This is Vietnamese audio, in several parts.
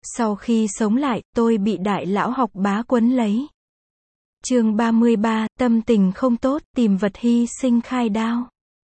Sau khi sống lại, tôi bị đại lão học bá quấn lấy. Chương 33, tâm tình không tốt, tìm vật hy sinh khai đao.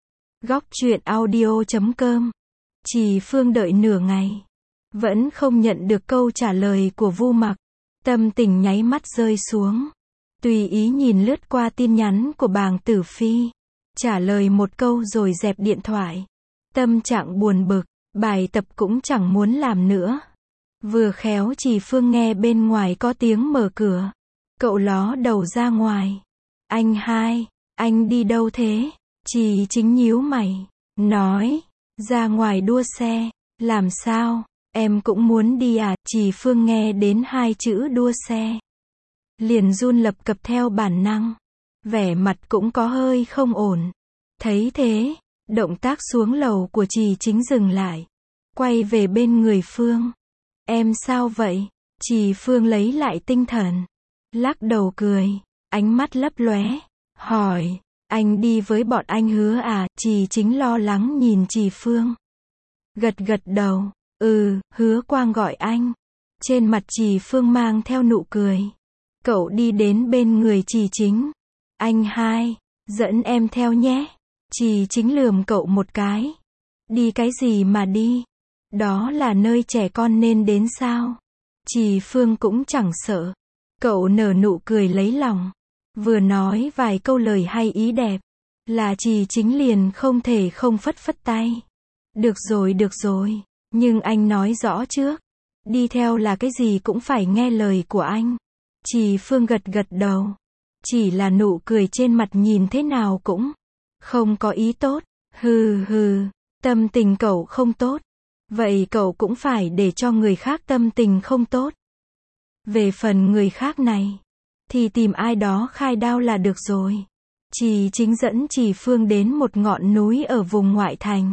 Góc truyện audio.com. Trì Phương đợi nửa ngày, vẫn không nhận được câu trả lời của Vu Mặc. Tâm tình nháy mắt rơi xuống. Tùy ý nhìn lướt qua tin nhắn của Bàng Tử Phi, trả lời một câu rồi dẹp điện thoại. Tâm trạng buồn bực, bài tập cũng chẳng muốn làm nữa. Vừa khéo Trì Phương nghe bên ngoài có tiếng mở cửa. Cậu ló đầu ra ngoài. Anh hai, anh đi đâu thế? Trì Chính nhíu mày, nói, ra ngoài đua xe. Làm sao? Em cũng muốn đi à? Trì Phương nghe đến hai chữ đua xe, liền run lập cập theo bản năng. Vẻ mặt cũng có hơi không ổn. Thấy thế, động tác xuống lầu của Trì Chính dừng lại. Quay về bên người Phương. Em sao vậy? Trì Phương lấy lại tinh thần, lắc đầu cười, ánh mắt lấp lóe, hỏi, anh đi với bọn anh Hứa à? Trì Chính lo lắng nhìn Trì Phương. Gật gật đầu, Hứa Quang gọi anh. Trên mặt Trì Phương mang theo nụ cười. Cậu đi đến bên người Trì Chính. Anh hai, dẫn em theo nhé. Trì Chính lườm cậu một cái. Đi cái gì mà đi? Đó là nơi trẻ con nên đến sao? Trì Phương cũng chẳng sợ. Cậu nở nụ cười lấy lòng. Vừa nói vài câu lời hay ý đẹp, là Trì Chính liền không thể không phất phất tay. Được rồi, nhưng anh nói rõ trước. Đi theo là cái gì cũng phải nghe lời của anh. Trì Phương gật gật đầu. Chỉ là nụ cười trên mặt nhìn thế nào cũng không có ý tốt. Hừ, tâm tình cậu không tốt. Vậy cậu cũng phải để cho người khác tâm tình không tốt. Về phần người khác này, thì tìm ai đó khai đao là được rồi. Trì Chính dẫn Trì Phương đến một ngọn núi ở vùng ngoại thành.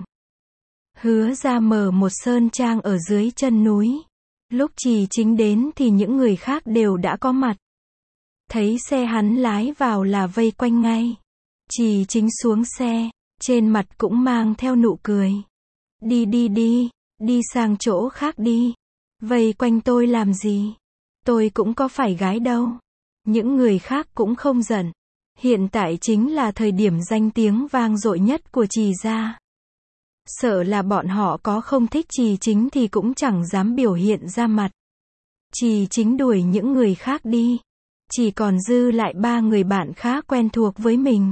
Hứa ra mở một sơn trang ở dưới chân núi. Lúc Trì Chính đến thì những người khác đều đã có mặt. Thấy xe hắn lái vào là vây quanh ngay. Trì Chính xuống xe, trên mặt cũng mang theo nụ cười. Đi sang chỗ khác đi. Vây quanh tôi làm gì? Tôi cũng có phải gái đâu. Những người khác cũng không giận. Hiện tại chính là thời điểm danh tiếng vang dội nhất của Trì gia. Sợ là bọn họ có không thích Trì Chính thì cũng chẳng dám biểu hiện ra mặt. Trì Chính đuổi những người khác đi. Chỉ còn dư lại 3 người bạn khá quen thuộc với mình.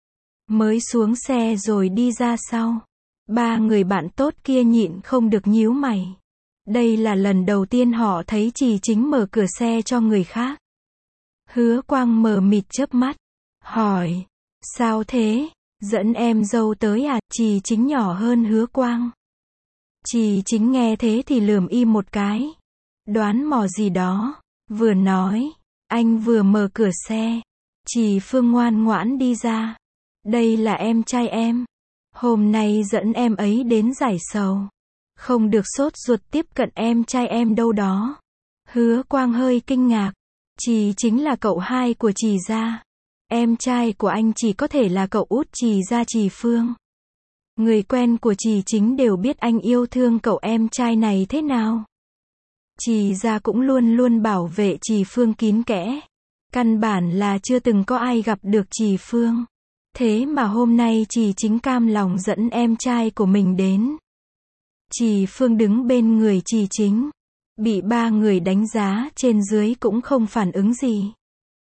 Mới xuống xe rồi đi ra sau. 3 người bạn tốt kia nhịn không được nhíu mày. Đây là lần đầu tiên họ thấy Trì Chính mở cửa xe cho người khác. Hứa Quang mờ mịt chớp mắt, hỏi, sao thế? Dẫn em dâu tới à? Trì Chính nhỏ hơn Hứa Quang. Trì Chính nghe thế thì lườm y một cái. Đoán mò gì đó. Vừa nói, anh vừa mở cửa xe. Trì Phương ngoan ngoãn đi ra. Đây là em trai em. Hôm nay dẫn em ấy đến giải sầu. Không được sốt ruột tiếp cận em trai em đâu đó. Hứa Quang hơi kinh ngạc. Trì Chính là cậu hai của Trì gia. Em trai của anh chỉ có thể là cậu út Trì gia Trì Phương. Người quen của Trì Chính đều biết anh yêu thương cậu em trai này thế nào. Trì gia cũng luôn luôn bảo vệ Trì Phương kín kẽ. Căn bản là chưa từng có ai gặp được Trì Phương. Thế mà hôm nay Trì Chính cam lòng dẫn em trai của mình đến. Trì Phương đứng bên người Trì Chính. Bị 3 người đánh giá trên dưới cũng không phản ứng gì.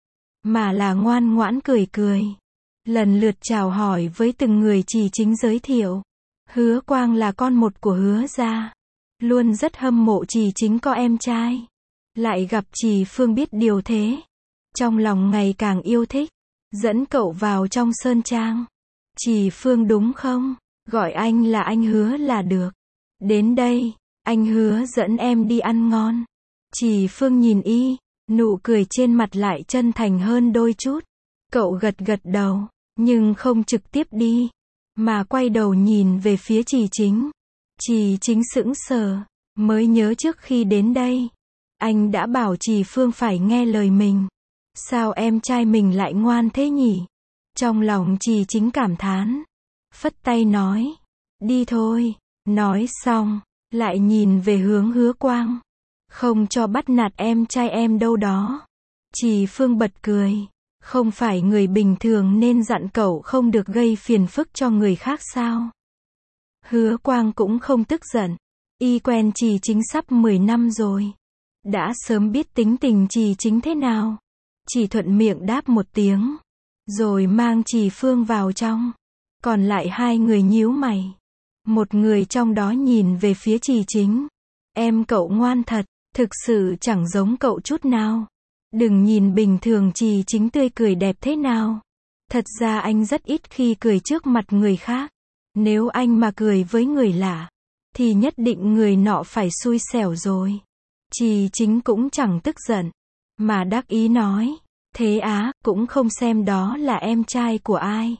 Mà là ngoan ngoãn cười. Lần lượt chào hỏi với từng người Trì Chính giới thiệu. Hứa Quang là con một của Hứa gia. Luôn rất hâm mộ Trì Chính có em trai. Lại gặp Trì Phương biết điều thế. Trong lòng ngày càng yêu thích. Dẫn cậu vào trong sơn trang. Trì Phương đúng không? Gọi anh là anh Hứa là được. Đến đây, anh Hứa dẫn em đi ăn ngon. Trì Phương nhìn y, nụ cười trên mặt lại chân thành hơn đôi chút. Cậu gật gật đầu, nhưng không trực tiếp đi, mà quay đầu nhìn về phía Trì Chính. Trì Chính sững sờ, mới nhớ trước khi đến đây, anh đã bảo Trì Phương phải nghe lời mình. Sao em trai mình lại ngoan thế nhỉ? Trong lòng Trì Chính cảm thán, phất tay nói, đi thôi. Nói xong, lại nhìn về hướng Hứa Quang. Không cho bắt nạt em trai em đâu đó. Trì Phương bật cười. Không phải người bình thường nên dặn cậu không được gây phiền phức cho người khác sao? Hứa Quang cũng không tức giận. Y quen Trì Chính sắp 10 năm rồi. Đã sớm biết tính tình Trì Chính thế nào. Chỉ thuận miệng đáp một tiếng. Rồi mang Trì Phương vào trong. Còn lại hai người nhíu mày. Một người trong đó nhìn về phía Trì Chính. Em cậu ngoan thật, thực sự chẳng giống cậu chút nào. Đừng nhìn bình thường Trì Chính tươi cười đẹp thế nào. Thật ra anh rất ít khi cười trước mặt người khác. Nếu anh mà cười với người lạ, thì nhất định người nọ phải xui xẻo rồi. Trì Chính cũng chẳng tức giận, mà đắc ý nói. Thế á, cũng không xem đó là em trai của ai.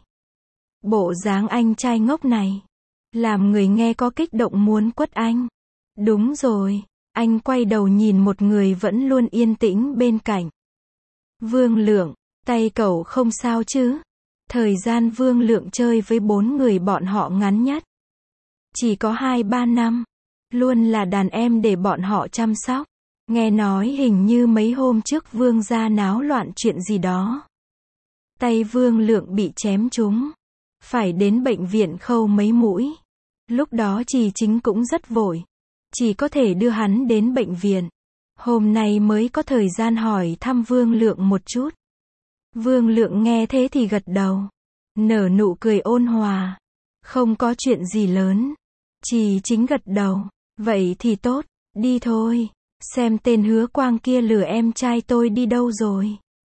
Bộ dáng anh trai ngốc này, làm người nghe có kích động muốn quất anh. Đúng rồi, anh quay đầu nhìn một người vẫn luôn yên tĩnh bên cạnh. Vương Lượng, tay cậu không sao chứ? Thời gian Vương Lượng chơi với 4 người bọn họ ngắn nhất. Chỉ có 2-3 năm. Luôn là đàn em để bọn họ chăm sóc. Nghe nói hình như mấy hôm trước Vương gia náo loạn chuyện gì đó. Tay Vương Lượng bị chém trúng. Phải đến bệnh viện khâu mấy mũi. Lúc đó Trì Chính cũng rất vội. Chỉ có thể đưa hắn đến bệnh viện. Hôm nay mới có thời gian hỏi thăm Vương Lượng một chút. Vương Lượng nghe thế thì gật đầu. Nở nụ cười ôn hòa. Không có chuyện gì lớn. Trì Chính gật đầu. Vậy thì tốt, đi thôi. Xem tên Hứa Quang kia lừa em trai tôi đi đâu rồi.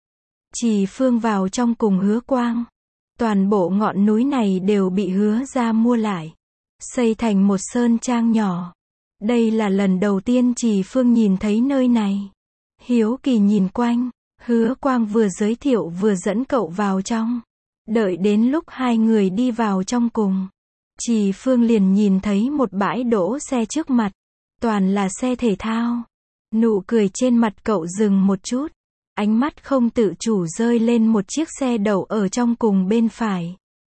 Trì Phương vào trong cùng Hứa Quang. Toàn bộ ngọn núi này đều bị Hứa gia mua lại. Xây thành một sơn trang nhỏ. Đây là lần đầu tiên Trì Phương nhìn thấy nơi này. Hiếu kỳ nhìn quanh. Hứa Quang vừa giới thiệu vừa dẫn cậu vào trong. Đợi đến lúc hai người đi vào trong cùng, Trì Phương liền nhìn thấy một bãi đỗ xe trước mặt. Toàn là xe thể thao. Nụ cười trên mặt cậu dừng một chút. Ánh mắt không tự chủ rơi lên một chiếc xe đậu ở trong cùng bên phải.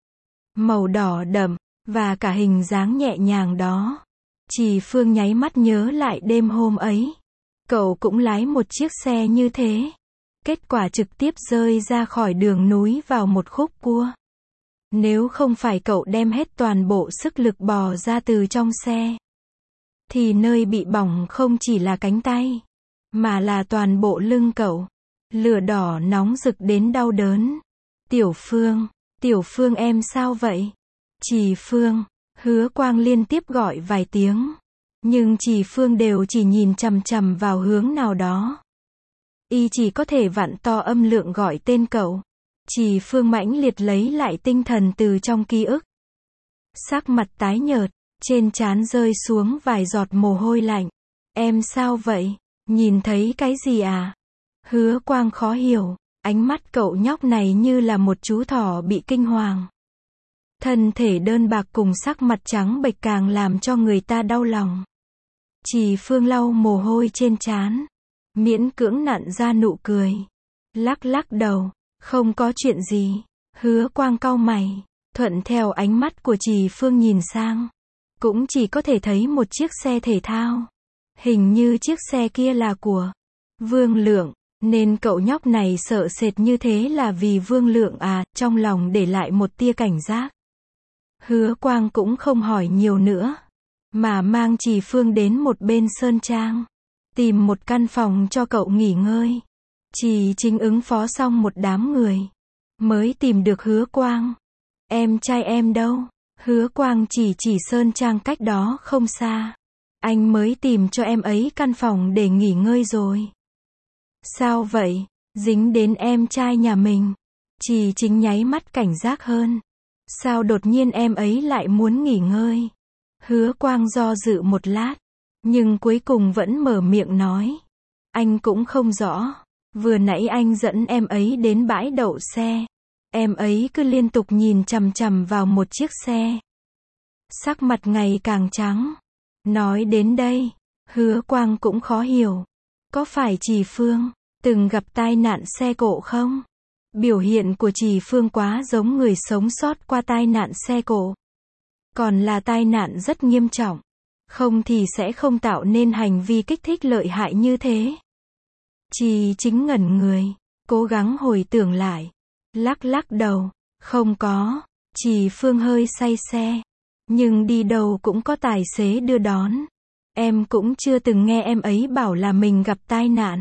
Màu đỏ đậm, và cả hình dáng nhẹ nhàng đó. Trì Phương nháy mắt nhớ lại đêm hôm ấy. Cậu cũng lái một chiếc xe như thế. Kết quả trực tiếp rơi ra khỏi đường núi vào một khúc cua. Nếu không phải cậu đem hết toàn bộ sức lực bò ra từ trong xe, thì nơi bị bỏng không chỉ là cánh tay, mà là toàn bộ lưng cậu. Lửa đỏ nóng rực đến đau đớn. Tiểu Phương em sao vậy? Trì Phương, Hứa Quang liên tiếp gọi vài tiếng. Nhưng Trì Phương đều chỉ nhìn chằm chằm vào hướng nào đó. Y chỉ có thể vặn to âm lượng gọi tên cậu. Trì Phương mãnh liệt lấy lại tinh thần từ trong ký ức. Sắc mặt tái nhợt, trên trán rơi xuống vài giọt mồ hôi lạnh. Em sao vậy? Nhìn thấy cái gì à? Hứa Quang khó hiểu, ánh mắt cậu nhóc này như là một chú thỏ bị kinh hoàng. Thân thể đơn bạc cùng sắc mặt trắng bệch càng làm cho người ta đau lòng. Trì Phương lau mồ hôi trên trán, miễn cưỡng nặn ra nụ cười. Lắc lắc đầu, không có chuyện gì. Hứa Quang cau mày, thuận theo ánh mắt của Trì Phương nhìn sang. Cũng chỉ có thể thấy một chiếc xe thể thao. Hình như chiếc xe kia là của Vương Lượng, nên cậu nhóc này sợ sệt như thế là vì Vương Lượng à, trong lòng để lại một tia cảnh giác. Hứa Quang cũng không hỏi nhiều nữa, mà mang Trì Phương đến một bên sơn trang, tìm một căn phòng cho cậu nghỉ ngơi. Trì Chính ứng phó xong một đám người, mới tìm được Hứa Quang. Em trai em đâu? Hứa Quang chỉ sơn trang cách đó không xa. Anh mới tìm cho em ấy căn phòng để nghỉ ngơi rồi. Sao vậy? Dính đến em trai nhà mình. Trì Chính nháy mắt cảnh giác hơn. Sao đột nhiên em ấy lại muốn nghỉ ngơi? Hứa Quang do dự một lát, nhưng cuối cùng vẫn mở miệng nói. Anh cũng không rõ. Vừa nãy anh dẫn em ấy đến bãi đậu xe. Em ấy cứ liên tục nhìn chằm chằm vào một chiếc xe. Sắc mặt ngày càng trắng. Nói đến đây, Hứa Quang cũng khó hiểu. Có phải Trì Phương từng gặp tai nạn xe cộ không? Biểu hiện của Trì Phương quá giống người sống sót qua tai nạn xe cộ. Còn là tai nạn rất nghiêm trọng. Không thì sẽ không tạo nên hành vi kích thích lợi hại như thế. Trì Chính ngẩn người, cố gắng hồi tưởng lại. Lắc lắc đầu, không có. Trì Phương hơi say xe. Nhưng đi đâu cũng có tài xế đưa đón. Em cũng chưa từng nghe em ấy bảo là mình gặp tai nạn.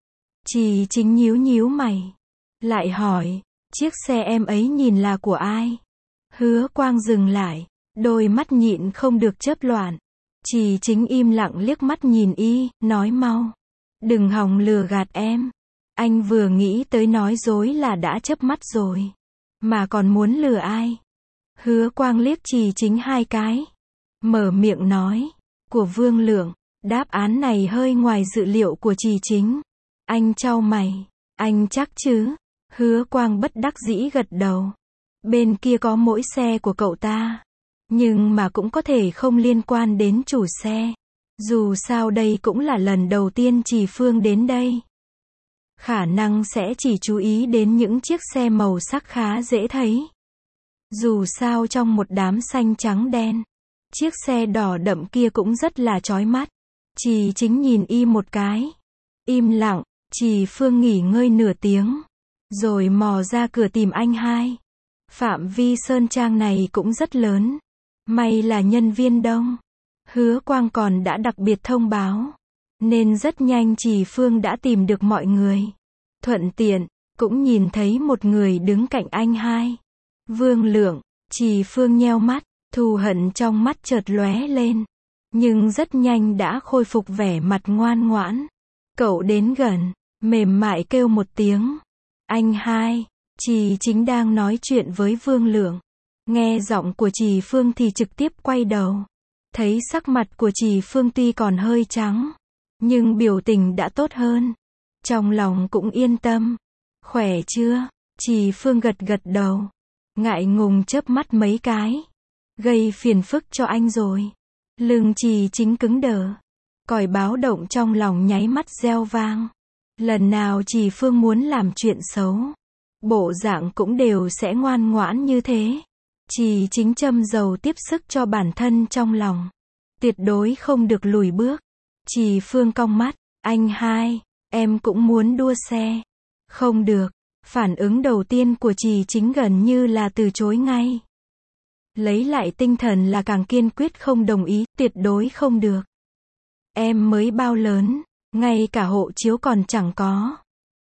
Trì Chính nhíu nhíu mày. Lại hỏi, chiếc xe em ấy nhìn là của ai? Hứa Quang dừng lại, đôi mắt nhịn không được chớp loạn. Trì Chính im lặng liếc mắt nhìn y, nói mau. Đừng hòng lừa gạt em. Anh vừa nghĩ tới nói dối là đã chớp mắt rồi. Mà còn muốn lừa ai? Hứa Quang liếc Trì Chính 2 cái. Mở miệng nói. Của Vương Lượng. Đáp án này hơi ngoài dự liệu của Trì Chính. Anh chau mày. Anh chắc chứ? Hứa Quang bất đắc dĩ gật đầu. Bên kia có mỗi xe của cậu ta. Nhưng mà cũng có thể không liên quan đến chủ xe. Dù sao đây cũng là lần đầu tiên Trì Phương đến đây. Khả năng sẽ chỉ chú ý đến những chiếc xe màu sắc khá dễ thấy. Dù sao trong một đám xanh trắng đen, chiếc xe đỏ đậm kia cũng rất là chói mắt. Trì Chính nhìn y một cái. Im lặng, Trì Phương nghỉ ngơi nửa tiếng. Rồi mò ra cửa tìm anh hai. Phạm vi sơn trang này cũng rất lớn. May là nhân viên đông. Hứa Quang còn đã đặc biệt thông báo. Nên rất nhanh Trì Phương đã tìm được mọi người. Thuận tiện, cũng nhìn thấy một người đứng cạnh anh hai. Vương Lượng. Trì Phương nheo mắt, thù hận trong mắt chợt lóe lên. Nhưng rất nhanh đã khôi phục vẻ mặt ngoan ngoãn. Cậu đến gần, mềm mại kêu một tiếng. Anh hai. Trì Chính đang nói chuyện với Vương Lượng. Nghe giọng của Trì Phương thì trực tiếp quay đầu. Thấy sắc mặt của Trì Phương tuy còn hơi trắng, nhưng biểu tình đã tốt hơn. Trong lòng cũng yên tâm. Khỏe chưa? Trì Phương gật gật đầu. Ngại ngùng chớp mắt mấy cái. Gây phiền phức cho anh rồi. Lưng Trì Chính cứng đờ. Còi báo động trong lòng nháy mắt reo vang. Lần nào Trì Phương muốn làm chuyện xấu, bộ dạng cũng đều sẽ ngoan ngoãn như thế. Trì Chính châm dầu tiếp sức cho bản thân trong lòng. Tuyệt đối không được lùi bước. Trì Phương cong mắt. Anh hai, em cũng muốn đua xe. Không được. Phản ứng đầu tiên của Trì Chính gần như là từ chối ngay. Lấy lại tinh thần là càng kiên quyết không đồng ý, tuyệt đối không được. Em mới bao lớn, ngay cả hộ chiếu còn chẳng có.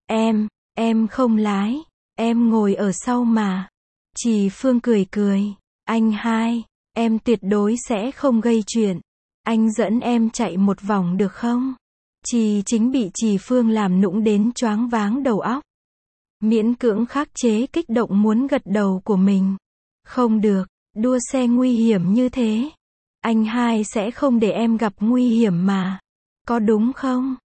Em không lái, em ngồi ở sau mà. Trì Phương cười cười. Anh hai, em tuyệt đối sẽ không gây chuyện. Anh dẫn em chạy một vòng được không? Trì Chính bị Trì Phương làm nũng đến choáng váng đầu óc. Miễn cưỡng khắc chế kích động muốn gật đầu của mình. Không được, đua xe nguy hiểm như thế. Anh hai sẽ không để em gặp nguy hiểm mà. Có đúng không?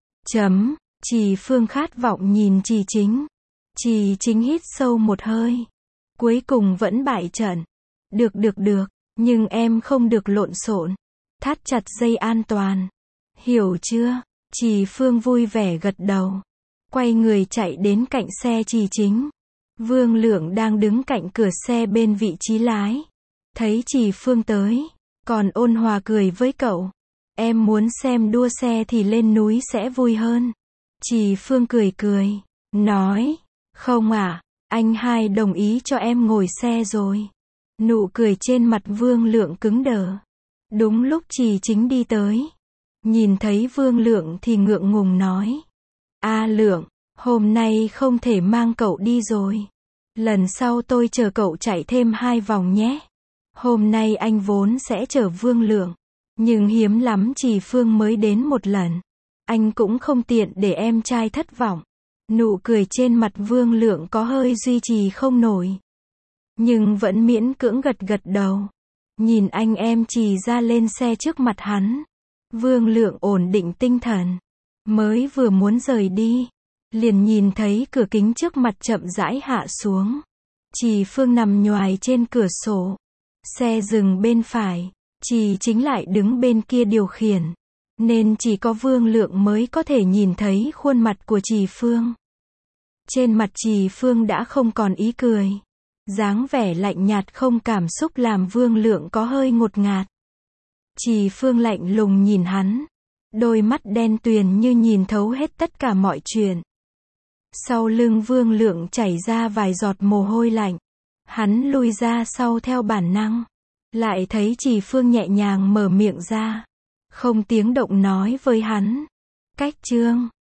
Trì Phương khát vọng nhìn Trì Chính. Trì Chính hít sâu một hơi. Cuối cùng vẫn bại trận. Được, nhưng em không được lộn xộn. Thắt chặt dây an toàn. Hiểu chưa? Trì Phương vui vẻ gật đầu. Quay người chạy đến cạnh xe Trì Chính. Vương Lượng đang đứng cạnh cửa xe bên vị trí lái. Thấy Trì Phương tới, còn ôn hòa cười với cậu. Em muốn xem đua xe thì lên núi sẽ vui hơn. Trì Phương cười, nói, không à, anh hai đồng ý cho em ngồi xe rồi. Nụ cười trên mặt Vương Lượng cứng đờ. Đúng lúc Trì Chính đi tới. Nhìn thấy Vương Lượng thì ngượng ngùng nói. A Lượng, hôm nay không thể mang cậu đi rồi. Lần sau tôi chờ cậu chạy thêm 2 vòng nhé. Hôm nay anh vốn sẽ chở Vương Lượng. Nhưng hiếm lắm Trì Phương mới đến một lần. Anh cũng không tiện để em trai thất vọng. Nụ cười trên mặt Vương Lượng có hơi duy trì không nổi. Nhưng vẫn miễn cưỡng gật đầu. Nhìn anh em Trì ra lên xe trước mặt hắn. Vương Lượng ổn định tinh thần. Mới vừa muốn rời đi. Liền nhìn thấy cửa kính trước mặt chậm rãi hạ xuống. Trì Phương nằm nhoài trên cửa sổ. Xe dừng bên phải. Trì Chính lại đứng bên kia điều khiển. Nên chỉ có Vương Lượng mới có thể nhìn thấy khuôn mặt của Trì Phương. Trên mặt Trì Phương đã không còn ý cười. Dáng vẻ lạnh nhạt không cảm xúc làm Vương Lượng có hơi ngột ngạt. Trì Phương lạnh lùng nhìn hắn. Đôi mắt đen tuyền như nhìn thấu hết tất cả mọi chuyện. Sau lưng Vương Lượng chảy ra vài giọt mồ hôi lạnh. Hắn lui ra sau theo bản năng. Lại thấy Trì Phương nhẹ nhàng mở miệng ra. Không tiếng động nói với hắn. Cách Trương.